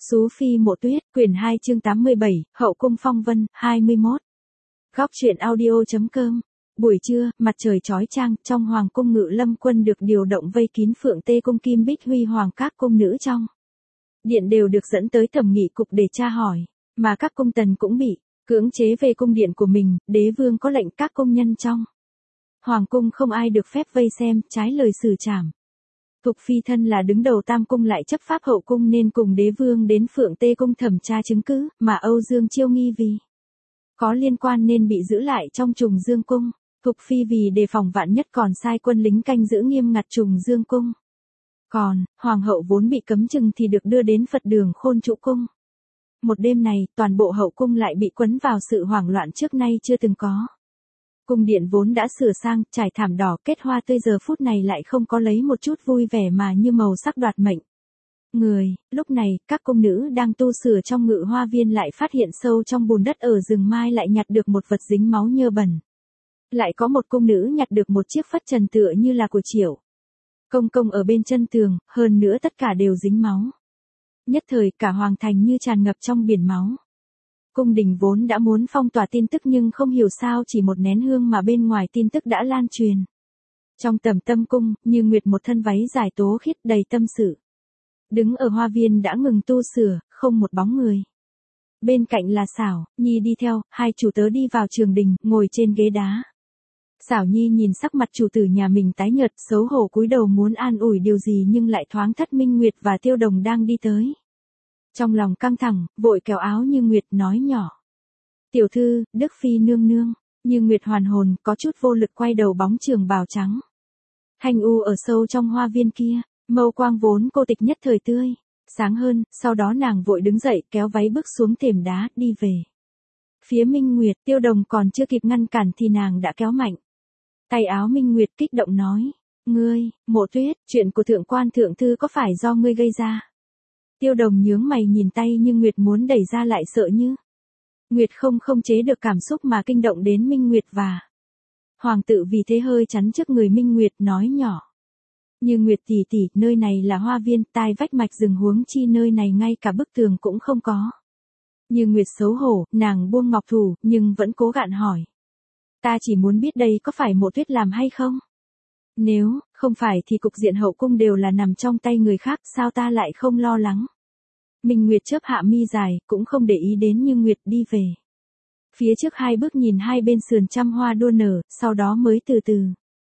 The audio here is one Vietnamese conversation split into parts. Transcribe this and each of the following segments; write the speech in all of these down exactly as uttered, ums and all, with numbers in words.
Sú Phi Mộ Tuyết, quyển hai chương tám mươi bảy, Hậu cung phong vân, hai mươi mốt. Góc truyện audio.com. Buổi trưa, mặt trời chói chang, trong hoàng cung Ngự Lâm quân được điều động vây kín Phượng Tê cung Kim Bích Huy hoàng các cung nữ trong điện đều được dẫn tới thẩm nghị cục để tra hỏi, mà các cung tần cũng bị cưỡng chế về cung điện của mình. Đế vương có lệnh các công nhân trong hoàng cung không ai được phép vây xem, trái lời xử trảm. Thục phi thân là đứng đầu tam cung lại chấp pháp hậu cung nên cùng đế vương đến Phượng Tê cung thẩm tra chứng cứ, mà Âu Dương Chiêu nghi vì có liên quan nên bị giữ lại trong Trùng Dương cung. Thục phi vì đề phòng vạn nhất còn sai quân lính canh giữ nghiêm ngặt Trùng Dương cung. Còn, hoàng hậu vốn bị cấm chừng thì được đưa đến Phật đường Khôn Trụ cung. Một đêm này, toàn bộ hậu cung lại bị quấn vào sự hoảng loạn trước nay chưa từng có. Cung điện vốn đã sửa sang, trải thảm đỏ, kết hoa tươi giờ phút này lại không có lấy một chút vui vẻ mà như màu sắc đoạt mệnh người. Lúc này, các cung nữ đang tu sửa trong Ngự Hoa viên lại phát hiện sâu trong bùn đất ở rừng mai lại nhặt được một vật dính máu nhơ bẩn. Lại có một cung nữ nhặt được một chiếc phất trần tựa như là của Triệu công công ở bên chân tường, hơn nữa tất cả đều dính máu. Nhất thời cả hoàng thành như tràn ngập trong biển máu. Cung đình vốn đã muốn phong tỏa tin tức nhưng không hiểu sao chỉ một nén hương mà bên ngoài tin tức đã lan truyền. Trong Tầm Tâm cung, Như Nguyệt một thân váy dài tố khiết đầy tâm sự. Đứng ở hoa viên đã ngừng tu sửa, không một bóng người. Bên cạnh là Xảo Nhi đi theo, hai chủ tớ đi vào trường đình, ngồi trên ghế đá. Xảo Nhi nhìn sắc mặt chủ tử nhà mình tái nhợt, xấu hổ cúi đầu muốn an ủi điều gì nhưng lại thoáng thất Minh Nguyệt và Tiêu Đồng đang đi tới. Trong lòng căng thẳng, vội kéo áo Như Nguyệt nói nhỏ: "Tiểu thư, Đức phi nương nương." Như Nguyệt hoàn hồn, có chút vô lực quay đầu bóng trường bào trắng thanh u ở sâu trong hoa viên kia, mâu quang vốn cô tịch nhất thời tươi sáng hơn. Sau đó nàng vội đứng dậy, kéo váy bước xuống thềm đá, đi về phía Minh Nguyệt. Tiêu Đồng còn chưa kịp ngăn cản thì nàng đã kéo mạnh tay áo Minh Nguyệt, kích động nói: "Ngươi, Mộ Tuyết, chuyện của thượng quan thượng thư có phải do ngươi gây ra?" Tiêu Đồng nhướng mày nhìn tay Như Nguyệt muốn đẩy ra lại sợ Như Nguyệt không không chế được cảm xúc mà kinh động đến Minh Nguyệt và hoàng tự, vì thế hơi chắn trước người Minh Nguyệt nói nhỏ: "Như Nguyệt tỷ tỷ, nơi này là hoa viên, tai vách mạch rừng, huống chi nơi này ngay cả bức tường cũng không có." Như Nguyệt xấu hổ, nàng buông ngọc thủ, nhưng vẫn cố gạn hỏi: "Ta chỉ muốn biết đây có phải Mộ Tuyết làm hay không? Nếu không phải thì cục diện hậu cung đều là nằm trong tay người khác, sao ta lại không lo lắng?" Minh Nguyệt chớp hạ mi dài, cũng không để ý đến Như Nguyệt, đi về phía trước hai bước nhìn hai bên sườn trăm hoa đua nở, sau đó mới từ từ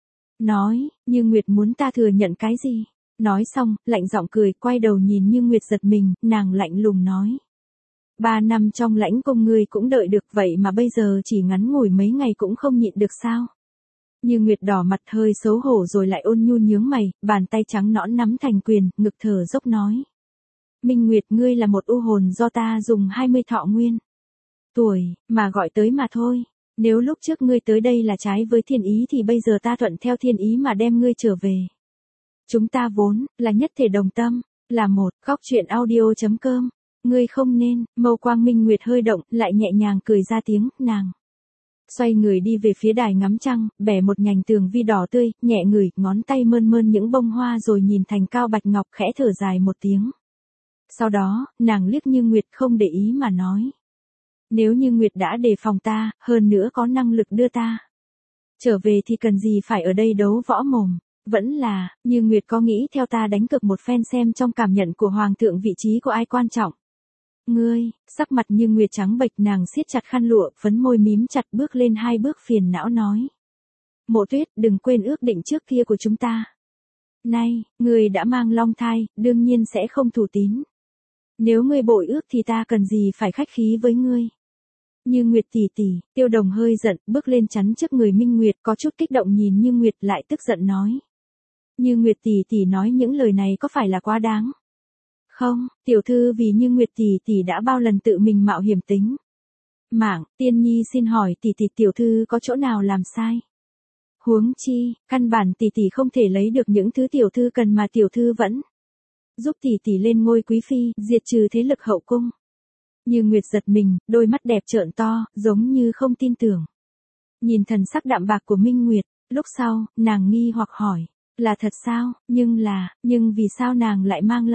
nói: "Như Nguyệt muốn ta thừa nhận cái gì?" Nói xong, lạnh giọng cười, quay đầu nhìn Như Nguyệt giật mình, nàng lạnh lùng nói: "Ba năm trong lãnh cung ngươi cũng đợi được, vậy mà bây giờ chỉ ngắn ngủi mấy ngày cũng không nhịn được sao?" Như Nguyệt đỏ mặt, hơi xấu hổ rồi lại ôn nhu nhướng mày, bàn tay trắng nõn nắm thành quyền, ngực thở dốc nói: "Minh Nguyệt, ngươi là một u hồn do ta dùng hai mươi thọ nguyên tuổi mà gọi tới mà thôi. Nếu lúc trước ngươi tới đây là trái với thiên ý thì bây giờ ta thuận theo thiên ý mà đem ngươi trở về. Chúng ta vốn là nhất thể đồng tâm, là một." Góc truyện audio.com. Ngươi không nên. Mâu quang Minh Nguyệt hơi động, lại nhẹ nhàng cười ra tiếng. Nàng xoay người đi về phía đài ngắm trăng, bẻ một nhành tường vi đỏ tươi, nhẹ ngửi, ngón tay mơn mơn những bông hoa rồi nhìn thành cao bạch ngọc, khẽ thở dài một tiếng. Sau đó, nàng liếc Như Nguyệt không để ý mà nói: "Nếu Như Nguyệt đã đề phòng ta, hơn nữa có năng lực đưa ta trở về thì cần gì phải ở đây đấu võ mồm. Vẫn là, Như Nguyệt có nghĩ theo ta đánh cược một phen xem trong cảm nhận của hoàng thượng vị trí của ai quan trọng?" "Ngươi." Sắc mặt Như Nguyệt trắng bệch, nàng siết chặt khăn lụa, phấn môi mím chặt, bước lên hai bước phiền não nói: "Mộ Tuyết, đừng quên ước định trước kia của chúng ta. Nay, ngươi đã mang long thai, đương nhiên sẽ không thủ tín. Nếu ngươi bội ước thì ta cần gì phải khách khí với ngươi." "Như Nguyệt tỷ tỷ." Tiêu Đồng hơi giận, bước lên chắn trước người Minh Nguyệt, có chút kích động nhìn Như Nguyệt, lại tức giận nói: "Như Nguyệt tỷ tỷ nói những lời này có phải là quá đáng không? Tiểu thư vì Như Nguyệt tỷ tỷ đã bao lần tự mình mạo hiểm tính mạng, Tiên Nhi xin hỏi tỷ tỷ, tiểu thư có chỗ nào làm sai? Huống chi, căn bản tỷ tỷ không thể lấy được những thứ tiểu thư cần mà tiểu thư vẫn giúp tỷ tỷ lên ngôi quý phi, diệt trừ thế lực hậu cung." Như Nguyệt giật mình, đôi mắt đẹp trợn to, giống như không tin tưởng nhìn thần sắc đạm bạc của Minh Nguyệt. Lúc sau, nàng nghi hoặc hỏi: "Là thật sao?" Nhưng là, nhưng vì sao nàng lại mang long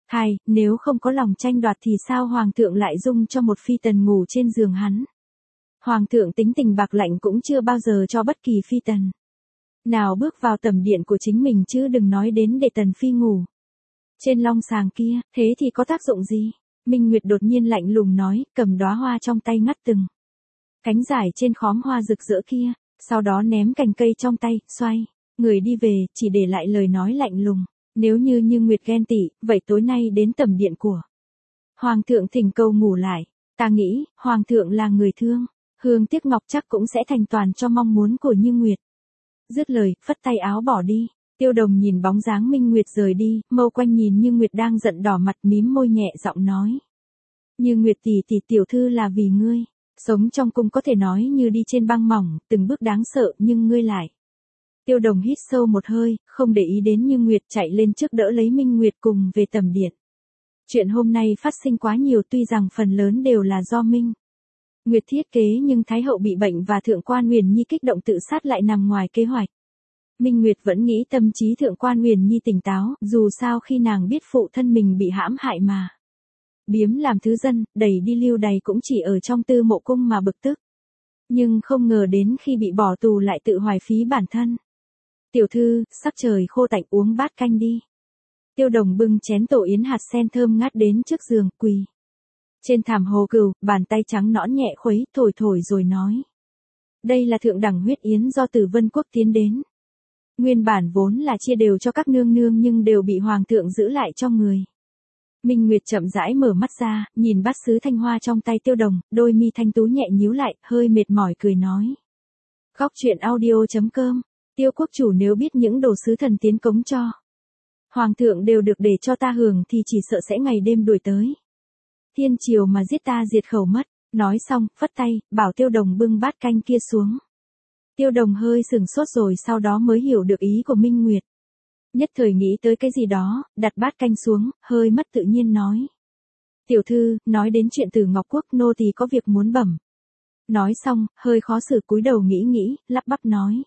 Thai, nếu không có lòng tranh đoạt thì sao hoàng thượng lại dung cho một phi tần ngủ trên giường hắn. Hoàng thượng tính tình bạc lạnh cũng chưa bao giờ cho bất kỳ phi tần nào bước vào tầm điện của chính mình, chứ đừng nói đến để tần phi ngủ trên long sàng kia, thế thì có tác dụng gì? Minh Nguyệt đột nhiên lạnh lùng nói, cầm đóa hoa trong tay ngắt từng cánh dài trên khóm hoa rực rỡ kia, sau đó ném cành cây trong tay, xoay người đi về, chỉ để lại lời nói lạnh lùng. Nếu như Như Nguyệt ghen tị, vậy tối nay đến tầm điện của Hoàng thượng thỉnh cầu ngủ lại. Ta nghĩ, Hoàng thượng là người thương, Hương Tiếc Ngọc chắc cũng sẽ thành toàn cho mong muốn của Như Nguyệt. Dứt lời, phất tay áo bỏ đi. Tiêu Đồng nhìn bóng dáng Minh Nguyệt rời đi, mâu quanh nhìn Như Nguyệt đang giận đỏ mặt, mím môi nhẹ giọng nói. Như Nguyệt tỷ tỷ, tiểu thư là vì ngươi. Sống trong cung có thể nói như đi trên băng mỏng, từng bước đáng sợ, nhưng ngươi lại. Tiêu Đồng hít sâu một hơi, không để ý đến Như Nguyệt, chạy lên trước đỡ lấy Minh Nguyệt cùng về tầm điện. Chuyện hôm nay phát sinh quá nhiều, tuy rằng phần lớn đều là do Minh Nguyệt thiết kế, nhưng Thái hậu bị bệnh và Thượng quan Huyền Nhi kích động tự sát lại nằm ngoài kế hoạch. Minh Nguyệt vẫn nghĩ tâm trí Thượng quan Huyền Nhi tỉnh táo, dù sao khi nàng biết phụ thân mình bị hãm hại mà biếm làm thứ dân, đẩy đi lưu đày cũng chỉ ở trong Tư Mộ cung mà bực tức. Nhưng không ngờ đến khi bị bỏ tù lại tự hoài phí bản thân. Tiểu thư, sắc trời khô tạnh, uống bát canh đi. Tiêu Đồng bưng chén tổ yến hạt sen thơm ngát đến trước giường, quỳ trên thảm hồ cừu, bàn tay trắng nõn nhẹ khuấy, thổi thổi rồi nói. Đây là thượng đẳng huyết yến do từ Vân Quốc tiến đến. Nguyên bản vốn là chia đều cho các nương nương nhưng đều bị Hoàng thượng giữ lại cho người. Minh Nguyệt chậm rãi mở mắt ra, nhìn bát sứ thanh hoa trong tay Tiêu Đồng, đôi mi thanh tú nhẹ nhíu lại, hơi mệt mỏi cười nói. Góc truyện audio chấm com, Tiêu quốc chủ nếu biết những đồ sứ thần tiến cống cho Hoàng thượng đều được để cho ta hưởng thì chỉ sợ sẽ ngày đêm đuổi tới thiên triều mà giết ta diệt khẩu mất. Nói xong, phất tay, bảo Tiêu Đồng bưng bát canh kia xuống. Tiêu Đồng hơi sừng sốt rồi sau đó mới hiểu được ý của Minh Nguyệt. Nhất thời nghĩ tới cái gì đó, đặt bát canh xuống, hơi mất tự nhiên nói. Tiểu thư, nói đến chuyện Từ Ngọc Quốc, nô tỳ có việc muốn bẩm. Nói xong, hơi khó xử cúi đầu nghĩ nghĩ, lắp bắp nói.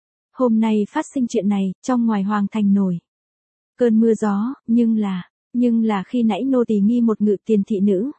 Hôm nay phát sinh chuyện này, trong ngoài hoàng thành nổi cơn mưa gió, nhưng là, nhưng là khi nãy nô tỳ nghi một ngự tiền thị nữ.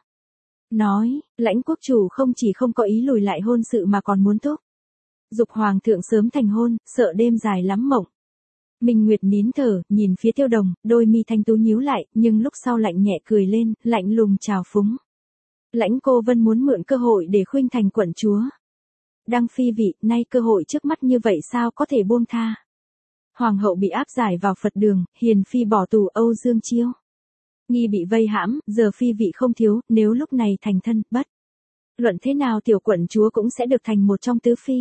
Nói, Lãnh quốc chủ không chỉ không có ý lùi lại hôn sự mà còn muốn thúc giục Hoàng thượng sớm thành hôn, sợ đêm dài lắm mộng. Minh Nguyệt nín thở, nhìn phía Tiêu Đồng, đôi mi thanh tú nhíu lại, nhưng lúc sau lạnh nhẹ cười lên, lạnh lùng trào phúng. Lãnh cô Vân muốn mượn cơ hội để khuynh thành quận chúa. Đăng phi vị, nay cơ hội trước mắt như vậy sao có thể buông tha. Hoàng hậu bị áp giải vào Phật đường, hiền phi bỏ tù, Âu Dương Chiêu nghi bị vây hãm, giờ phi vị không thiếu, nếu lúc này thành thân, bất luận thế nào tiểu quận chúa cũng sẽ được thành một trong tứ phi.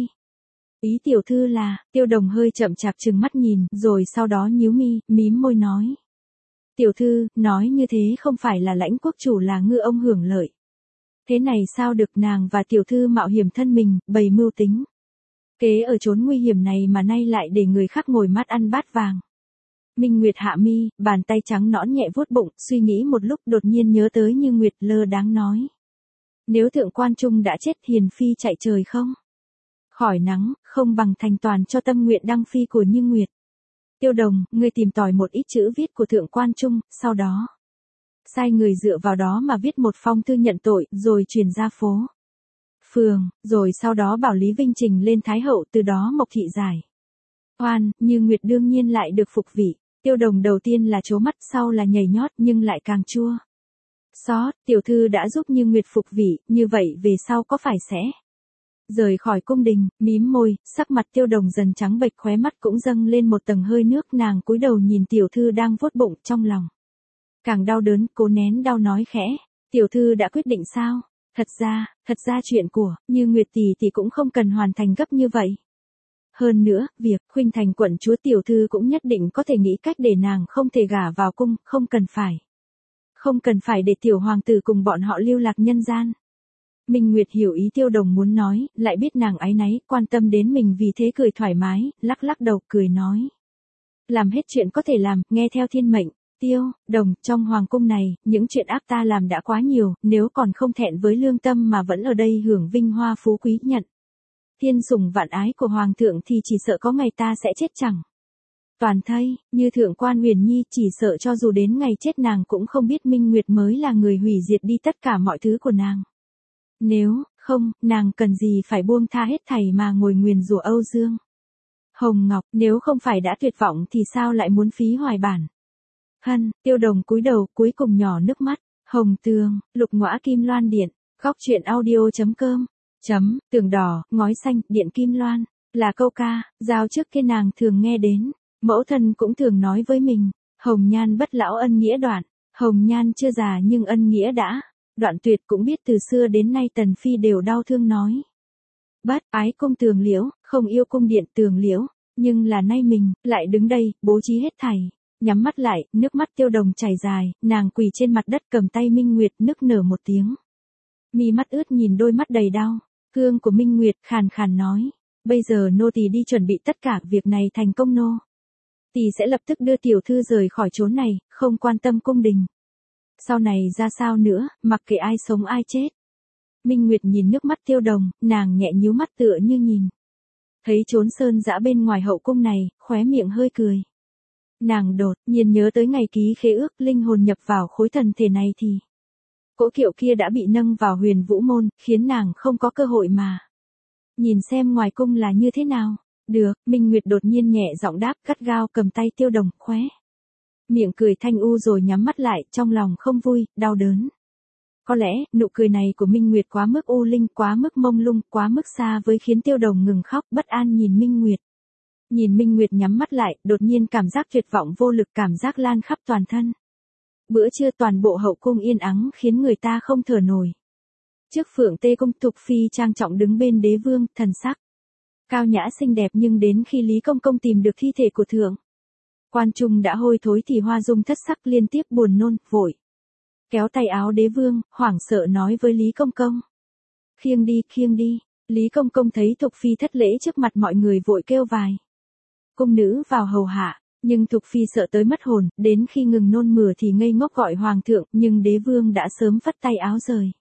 Ý tiểu thư là, Tiêu Đồng hơi chậm chạp trừng mắt nhìn, rồi sau đó nhíu mi, mím môi nói. Tiểu thư, nói như thế không phải là Lãnh quốc chủ là ngư ông hưởng lợi. Thế này sao được, nàng và tiểu thư mạo hiểm thân mình, bày mưu tính kế ở chốn nguy hiểm này mà nay lại để người khác ngồi mát ăn bát vàng. Minh Nguyệt hạ mi, bàn tay trắng nõn nhẹ vuốt bụng, suy nghĩ một lúc đột nhiên nhớ tới Như Nguyệt, lơ đáng nói. Nếu thượng quan trung đã chết, hiền phi chạy trời không khỏi nắng, không bằng thành toàn cho tâm nguyện đăng phi của Như Nguyệt. Tiêu Đồng, ngươi tìm tòi một ít chữ viết của thượng quan trung, sau đó sai người dựa vào đó mà viết một phong thư nhận tội, rồi truyền ra phố phường, rồi sau đó bảo Lý Vinh trình lên Thái hậu, từ đó Mộc thị giải oan, Như Nguyệt đương nhiên lại được phục vị. Tiêu Đồng đầu tiên là trố mắt, sau là nhảy nhót, nhưng lại càng chua xót. Tiểu thư đã giúp Như Nguyệt phục vị, như vậy về sau có phải sẽ rời khỏi cung đình? Mím môi, sắc mặt Tiêu Đồng dần trắng bệch, khóe mắt cũng dâng lên một tầng hơi nước, nàng cúi đầu nhìn tiểu thư đang vuốt bụng, trong lòng càng đau đớn, cố nén đau nói khẽ. Tiểu thư đã quyết định sao? Thật ra, thật ra chuyện của Như Nguyệt tỷ tỷ cũng không cần hoàn thành gấp như vậy. Hơn nữa, việc khuynh thành quận chúa tiểu thư cũng nhất định có thể nghĩ cách để nàng không thể gả vào cung, không cần phải. Không cần phải để tiểu hoàng tử cùng bọn họ lưu lạc nhân gian. Minh Nguyệt hiểu ý Tiêu Đồng muốn nói, lại biết nàng áy náy, quan tâm đến mình vì thế cười thoải mái, lắc lắc đầu cười nói. Làm hết chuyện có thể làm, nghe theo thiên mệnh. Tiêu Đồng, trong hoàng cung này, những chuyện ác ta làm đã quá nhiều, nếu còn không thẹn với lương tâm mà vẫn ở đây hưởng vinh hoa phú quý nhận thiên sủng vạn ái của hoàng thượng thì chỉ sợ có ngày ta sẽ chết chẳng Toàn thây, như thượng quan Huyền Nhi chỉ sợ cho dù đến ngày chết nàng cũng không biết Minh Nguyệt mới là người hủy diệt đi tất cả mọi thứ của nàng. Nếu, không, nàng cần gì phải buông tha hết thảy mà ngồi nguyền rủa Âu Dương. Hồng Ngọc, nếu không phải đã tuyệt vọng thì sao lại muốn phí hoài bản. Hân, Tiêu Đồng cúi đầu, cuối cùng nhỏ nước mắt. Hồng Tường, Lục Ngõa Kim Loan Điện, góc truyện audio chấm com, chấm, tường đỏ, ngói xanh, điện Kim Loan, là câu ca, giao trước kia nàng thường nghe đến, mẫu thân cũng thường nói với mình, hồng nhan bất lão ân nghĩa đoạn, hồng nhan chưa già nhưng ân nghĩa đã, đoạn tuyệt cũng biết từ xưa đến nay Tần Phi đều đau thương nói. Bất ái cung Tường Liễu, không yêu cung điện Tường Liễu, nhưng là nay mình, lại đứng đây, bố trí hết thảy. Nhắm mắt lại, nước mắt Tiêu Đồng chảy dài, nàng quỳ trên mặt đất cầm tay Minh Nguyệt nức nở một tiếng. Mi mắt ướt nhìn đôi mắt đầy đau, hương của Minh Nguyệt khàn khàn nói, bây giờ nô tỳ đi chuẩn bị tất cả việc này thành công nô. Tỳ sẽ lập tức đưa tiểu thư rời khỏi chốn này, không quan tâm cung đình. Sau này ra sao nữa, mặc kệ ai sống ai chết. Minh Nguyệt nhìn nước mắt Tiêu Đồng, nàng nhẹ nhíu mắt tựa như nhìn. Thấy chốn sơn dã bên ngoài hậu cung này, khóe miệng hơi cười. Nàng đột nhiên nhớ tới ngày ký khế ước linh hồn nhập vào khối thần thể này thì cỗ kiệu kia đã bị nâng vào Huyền Vũ môn, khiến nàng không có cơ hội mà. Nhìn xem ngoài cung là như thế nào. Được, Minh Nguyệt đột nhiên nhẹ giọng đáp, gắt gao cầm tay Tiêu Đồng, khóe miệng cười thanh u rồi nhắm mắt lại, trong lòng không vui, đau đớn. Có lẽ, nụ cười này của Minh Nguyệt quá mức u linh, quá mức mông lung, quá mức xa với khiến Tiêu Đồng ngừng khóc, bất an nhìn Minh Nguyệt. Nhìn Minh Nguyệt nhắm mắt lại, đột nhiên cảm giác tuyệt vọng vô lực, cảm giác lan khắp toàn thân. Bữa trưa toàn bộ hậu cung yên ắng khiến người ta không thở nổi. Trước Phượng Tê Cung, Thục Phi trang trọng đứng bên đế vương, thần sắc cao nhã xinh đẹp, nhưng đến khi Lý Công Công tìm được thi thể của thượng quan trung đã hôi thối thì Hoa Dung thất sắc, liên tiếp buồn nôn, vội kéo tay áo đế vương, hoảng sợ nói với Lý Công Công. Khiêng đi, khiêng đi. Lý Công Công thấy Thục Phi thất lễ trước mặt mọi người vội kêu vài cung nữ vào hầu hạ, nhưng Thục Phi sợ tới mất hồn, đến khi ngừng nôn mửa thì ngây ngốc gọi hoàng thượng, nhưng đế vương đã sớm phất tay áo rời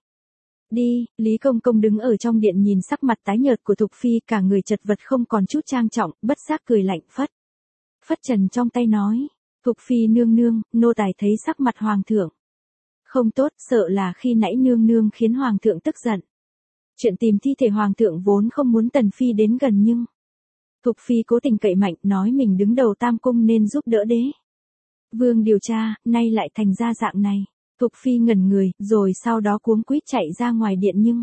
đi. Lý Công Công đứng ở trong điện nhìn sắc mặt tái nhợt của Thục Phi, cả người chật vật không còn chút trang trọng, bất giác cười lạnh, phất phất trần trong tay nói, Thục Phi nương nương, nô tài thấy sắc mặt hoàng thượng không tốt, sợ là khi nãy nương nương khiến hoàng thượng tức giận. Chuyện tìm thi thể hoàng thượng vốn không muốn Tần Phi đến gần, nhưng Thục Phi cố tình cậy mạnh, nói mình đứng đầu tam cung nên giúp đỡ đế vương điều tra, nay lại thành ra dạng này. Thục Phi ngẩn người, rồi sau đó cuống quýt chạy ra ngoài điện, nhưng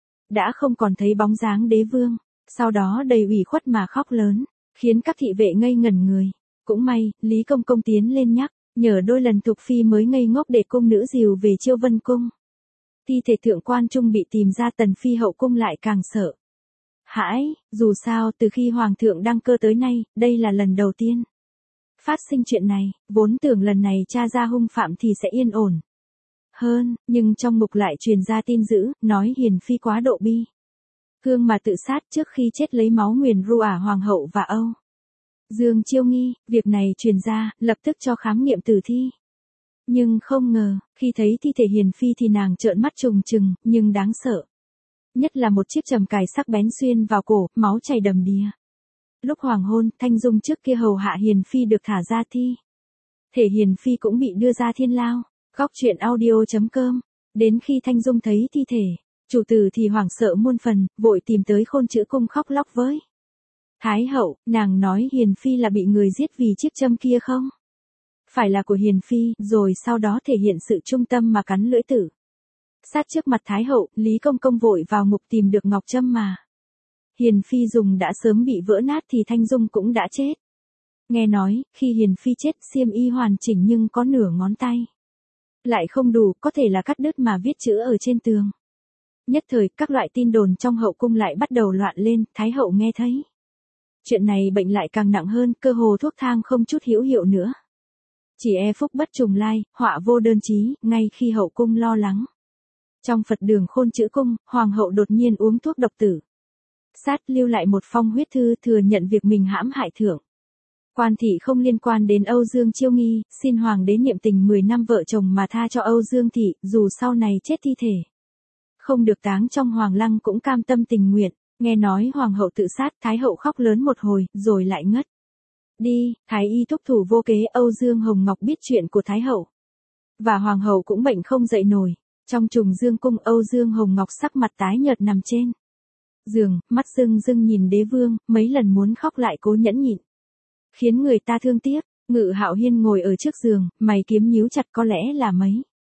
đã không còn thấy bóng dáng đế vương. Sau đó đầy ủy khuất mà khóc lớn, khiến các thị vệ ngây ngẩn người. Cũng may, Lý Công Công tiến lên nhắc, nhờ đôi lần Thục Phi mới ngây ngốc để cung nữ dìu về Chiêu Vân Cung. Thi thể thượng quan trung bị tìm ra, Tần Phi hậu cung lại càng sợ hãi, dù sao từ khi hoàng thượng đăng cơ tới nay, đây là lần đầu tiên phát sinh chuyện này, vốn tưởng lần này tra ra hung phạm thì sẽ yên ổn hơn, nhưng trong mục lại truyền ra tin dữ, nói Hiền Phi quá độ bi cương mà tự sát trước khi chết, lấy máu nguyền rủa hoàng hậu và Âu Dương Chiêu Nghi. Việc này truyền ra, lập tức cho khám nghiệm tử thi. Nhưng không ngờ, khi thấy thi thể Hiền Phi thì nàng trợn mắt trùng trừng, nhưng đáng sợ nhất là một chiếc trầm cài sắc bén xuyên vào cổ, máu chảy đầm đìa. Lúc hoàng hôn, Thanh Dung trước kia hầu hạ Hiền Phi được thả ra, thi thể Hiền Phi cũng bị đưa ra thiên lao. Góc truyện audio chấm com. Đến khi Thanh Dung thấy thi thể chủ tử thì hoảng sợ muôn phần, vội tìm tới Khôn Chữ Cung khóc lóc với Thái hậu. Nàng nói Hiền Phi là bị người giết vì chiếc châm kia không phải là của Hiền Phi, rồi sau đó thể hiện sự trung tâm mà cắn lưỡi tử sát trước mặt Thái hậu. Lý Công Công vội vào ngục tìm được ngọc châm mà Hiền Phi dùng đã sớm bị vỡ nát, thì Thanh Dung cũng đã chết. Nghe nói, khi Hiền Phi chết, xiêm y hoàn chỉnh nhưng có nửa ngón tay lại không đủ, có thể là cắt đứt mà viết chữ ở trên tường. Nhất thời, các loại tin đồn trong hậu cung lại bắt đầu loạn lên. Thái hậu nghe thấy chuyện này, bệnh lại càng nặng hơn, cơ hồ thuốc thang không chút hữu hiệu nữa. Chỉ e phúc bất trùng lai, họa vô đơn chí. Ngay khi hậu cung lo lắng, trong Phật đường Khôn Chữ Cung, hoàng hậu đột nhiên uống thuốc độc tử sát, lưu lại một phong huyết thư thừa nhận việc mình hãm hại thượng quan thị không liên quan đến Âu Dương Chiêu Nghi, xin hoàng đế niệm tình mười năm vợ chồng mà tha cho Âu Dương thị, dù sau này chết thi thể không được táng trong hoàng lăng cũng cam tâm tình nguyện. Nghe nói hoàng hậu tự sát, Thái hậu khóc lớn một hồi, rồi lại ngất Đi, Thái y thúc thủ vô kế. Âu Dương Hồng Ngọc biết chuyện của Thái hậu. Và Hoàng hậu cũng bệnh không dậy nổi. Trong trùng dương cung, Âu Dương Hồng Ngọc sắc mặt tái nhợt nằm trên giường, mắt rưng rưng nhìn đế vương, mấy lần muốn khóc lại cố nhẫn nhịn. Khiến người ta thương tiếc. Ngự Hạo Hiên ngồi ở trước giường, mày kiếm nhíu chặt, có lẽ là mấy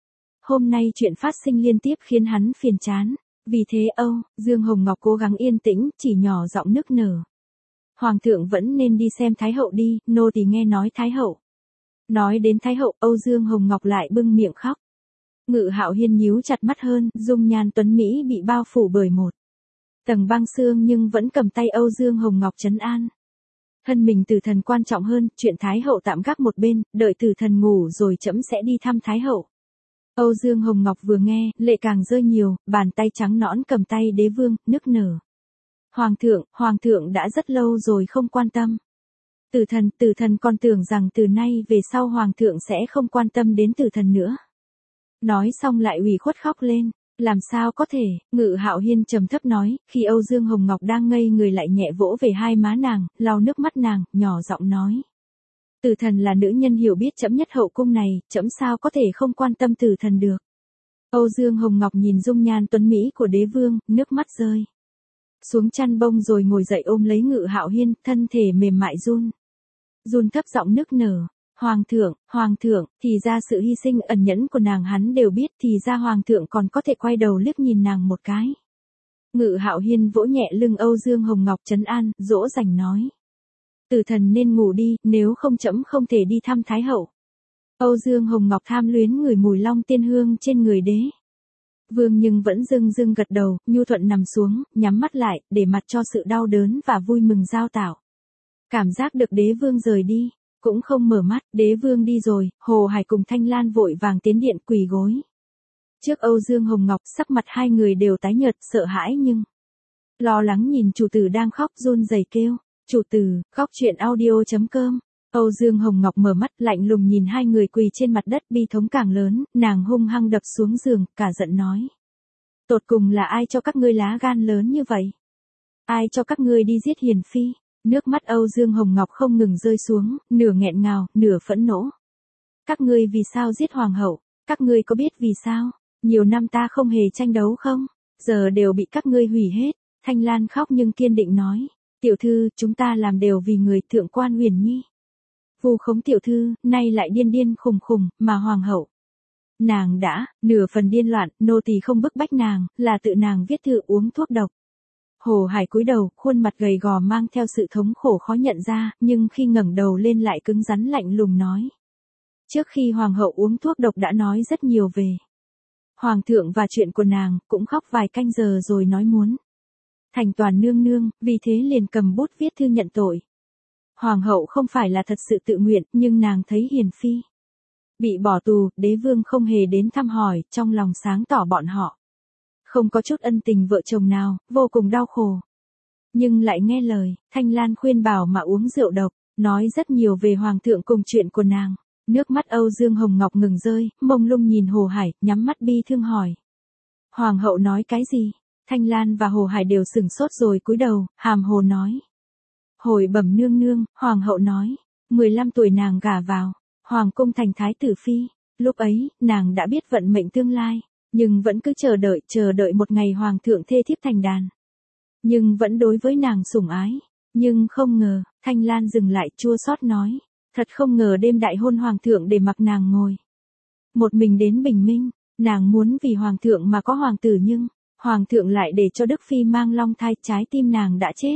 hôm nay chuyện phát sinh liên tiếp khiến hắn phiền chán. Vì thế Âu Dương Hồng Ngọc cố gắng yên tĩnh, chỉ nhỏ giọng nức nở. Hoàng thượng vẫn nên đi xem Thái hậu đi, nô tỳ nghe nói Thái hậu. Nói đến Thái hậu, Âu Dương Hồng Ngọc lại bưng miệng khóc. Ngự Hạo Hiên nhíu chặt mắt hơn, dung nhan tuấn Mỹ bị bao phủ bởi một tầng băng xương nhưng vẫn cầm tay Âu Dương Hồng Ngọc trấn an. Thân mình Tử Thần quan trọng hơn, chuyện Thái hậu tạm gác một bên, đợi Tử Thần ngủ rồi trẫm sẽ đi thăm Thái hậu. Âu Dương Hồng Ngọc vừa nghe, lệ càng rơi nhiều, bàn tay trắng nõn cầm tay đế vương, nức nở. Hoàng thượng, Hoàng thượng đã rất lâu rồi không quan tâm. Tử Thần, Tử Thần còn tưởng rằng từ nay về sau Hoàng thượng sẽ không quan tâm đến Tử Thần nữa. Nói xong lại ủy khuất khóc lên. Làm sao có thể, Ngự Hạo Hiên trầm thấp nói, khi Âu Dương Hồng Ngọc đang ngây người lại nhẹ vỗ về hai má nàng, lau nước mắt nàng, nhỏ giọng nói. Tử Thần là nữ nhân hiểu biết trẫm nhất hậu cung này, trẫm sao có thể không quan tâm Tử Thần được. Âu Dương Hồng Ngọc nhìn dung nhan tuấn Mỹ của đế vương, nước mắt rơi xuống chăn bông rồi ngồi dậy ôm lấy Ngự Hạo Hiên, thân thể mềm mại run. Run thấp giọng nức nở. Hoàng thượng, Hoàng thượng, thì ra sự hy sinh ẩn nhẫn của nàng hắn đều biết, thì ra Hoàng thượng còn có thể quay đầu liếc nhìn nàng một cái. Ngự Hạo Hiên vỗ nhẹ lưng Âu Dương Hồng Ngọc trấn an, dỗ dành nói. Tử Thần nên ngủ đi, nếu không trẫm không thể đi thăm Thái hậu. Âu Dương Hồng Ngọc tham luyến ngửi mùi long tiên hương trên người đế vương nhưng vẫn dưng dưng gật đầu, nhu thuận nằm xuống, nhắm mắt lại, để mặc cho sự đau đớn và vui mừng giao tạo. Cảm giác được đế vương rời đi. Cũng không mở mắt, đế vương đi rồi, Hồ Hải cùng Thanh Lan vội vàng tiến điện quỳ gối. Trước Âu Dương Hồng Ngọc, sắc mặt hai người đều tái nhợt, sợ hãi nhưng lo lắng nhìn chủ tử đang khóc run rẩy kêu. Chủ tử, khóc chuyện audio chấm com. Âu Dương Hồng Ngọc mở mắt lạnh lùng nhìn hai người quỳ trên mặt đất, bi thống càng lớn, nàng hung hăng đập xuống giường, cả giận nói. Tột cùng là ai cho các ngươi lá gan lớn như vậy? Ai cho các ngươi đi giết hiền phi? Nước mắt Âu Dương Hồng Ngọc không ngừng rơi xuống, nửa nghẹn ngào, nửa phẫn nộ. Các ngươi vì sao giết hoàng hậu? Các ngươi có biết vì sao? Nhiều năm ta không hề tranh đấu không? Giờ đều bị các ngươi hủy hết. Thanh Lan khóc nhưng kiên định nói. Tiểu thư, chúng ta làm đều vì người thượng quan Huyền Nhi. Vu khống tiểu thư, nay lại điên điên khùng khùng, mà hoàng hậu. Nàng đã, nửa phần điên loạn, nô tỳ không bức bách nàng, là tự nàng viết thư uống thuốc độc. Hồ Hải cúi đầu, khuôn mặt gầy gò mang theo sự thống khổ khó nhận ra, nhưng khi ngẩng đầu lên lại cứng rắn lạnh lùng nói. Trước khi hoàng hậu uống thuốc độc đã nói rất nhiều về hoàng thượng và chuyện của nàng, cũng khóc vài canh giờ rồi nói muốn thành toàn nương nương, vì thế liền cầm bút viết thư nhận tội. Hoàng hậu không phải là thật sự tự nguyện, nhưng nàng thấy hiền phi bị bỏ tù, đế vương không hề đến thăm hỏi, trong lòng sáng tỏ bọn họ không có chút ân tình vợ chồng nào, vô cùng đau khổ. Nhưng lại nghe lời, Thanh Lan khuyên bảo mà uống rượu độc, nói rất nhiều về hoàng thượng cùng chuyện của nàng. Nước mắt Âu Dương Hồng Ngọc ngừng rơi, mông lung nhìn Hồ Hải, nhắm mắt bi thương hỏi. Hoàng hậu nói cái gì? Thanh Lan và Hồ Hải đều sửng sốt rồi cúi đầu, hàm hồ nói. Hồi bẩm nương nương, hoàng hậu nói, mười lăm tuổi nàng gả vào hoàng cung thành thái tử phi, lúc ấy, nàng đã biết vận mệnh tương lai. Nhưng vẫn cứ chờ đợi, chờ đợi một ngày hoàng thượng thê thiếp thành đàn. Nhưng vẫn đối với nàng sủng ái. Nhưng không ngờ, Thanh Lan dừng lại chua xót nói. Thật không ngờ đêm đại hôn hoàng thượng để mặc nàng ngồi một mình đến bình minh. Nàng muốn vì hoàng thượng mà có hoàng tử nhưng, hoàng thượng lại để cho Đức Phi mang long thai, trái tim nàng đã chết.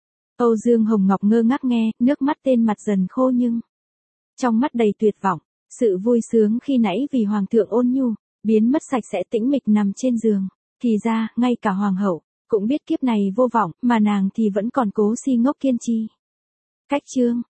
Âu Dương Hồng Ngọc ngơ ngác nghe, nước mắt tên mặt dần khô nhưng trong mắt đầy tuyệt vọng. Sự vui sướng khi nãy vì hoàng thượng ôn nhu biến mất sạch sẽ, tĩnh mịch nằm trên giường. Thì ra, ngay cả hoàng hậu cũng biết kiếp này vô vọng, mà nàng thì vẫn còn cố si ngốc kiên trì. Cách chương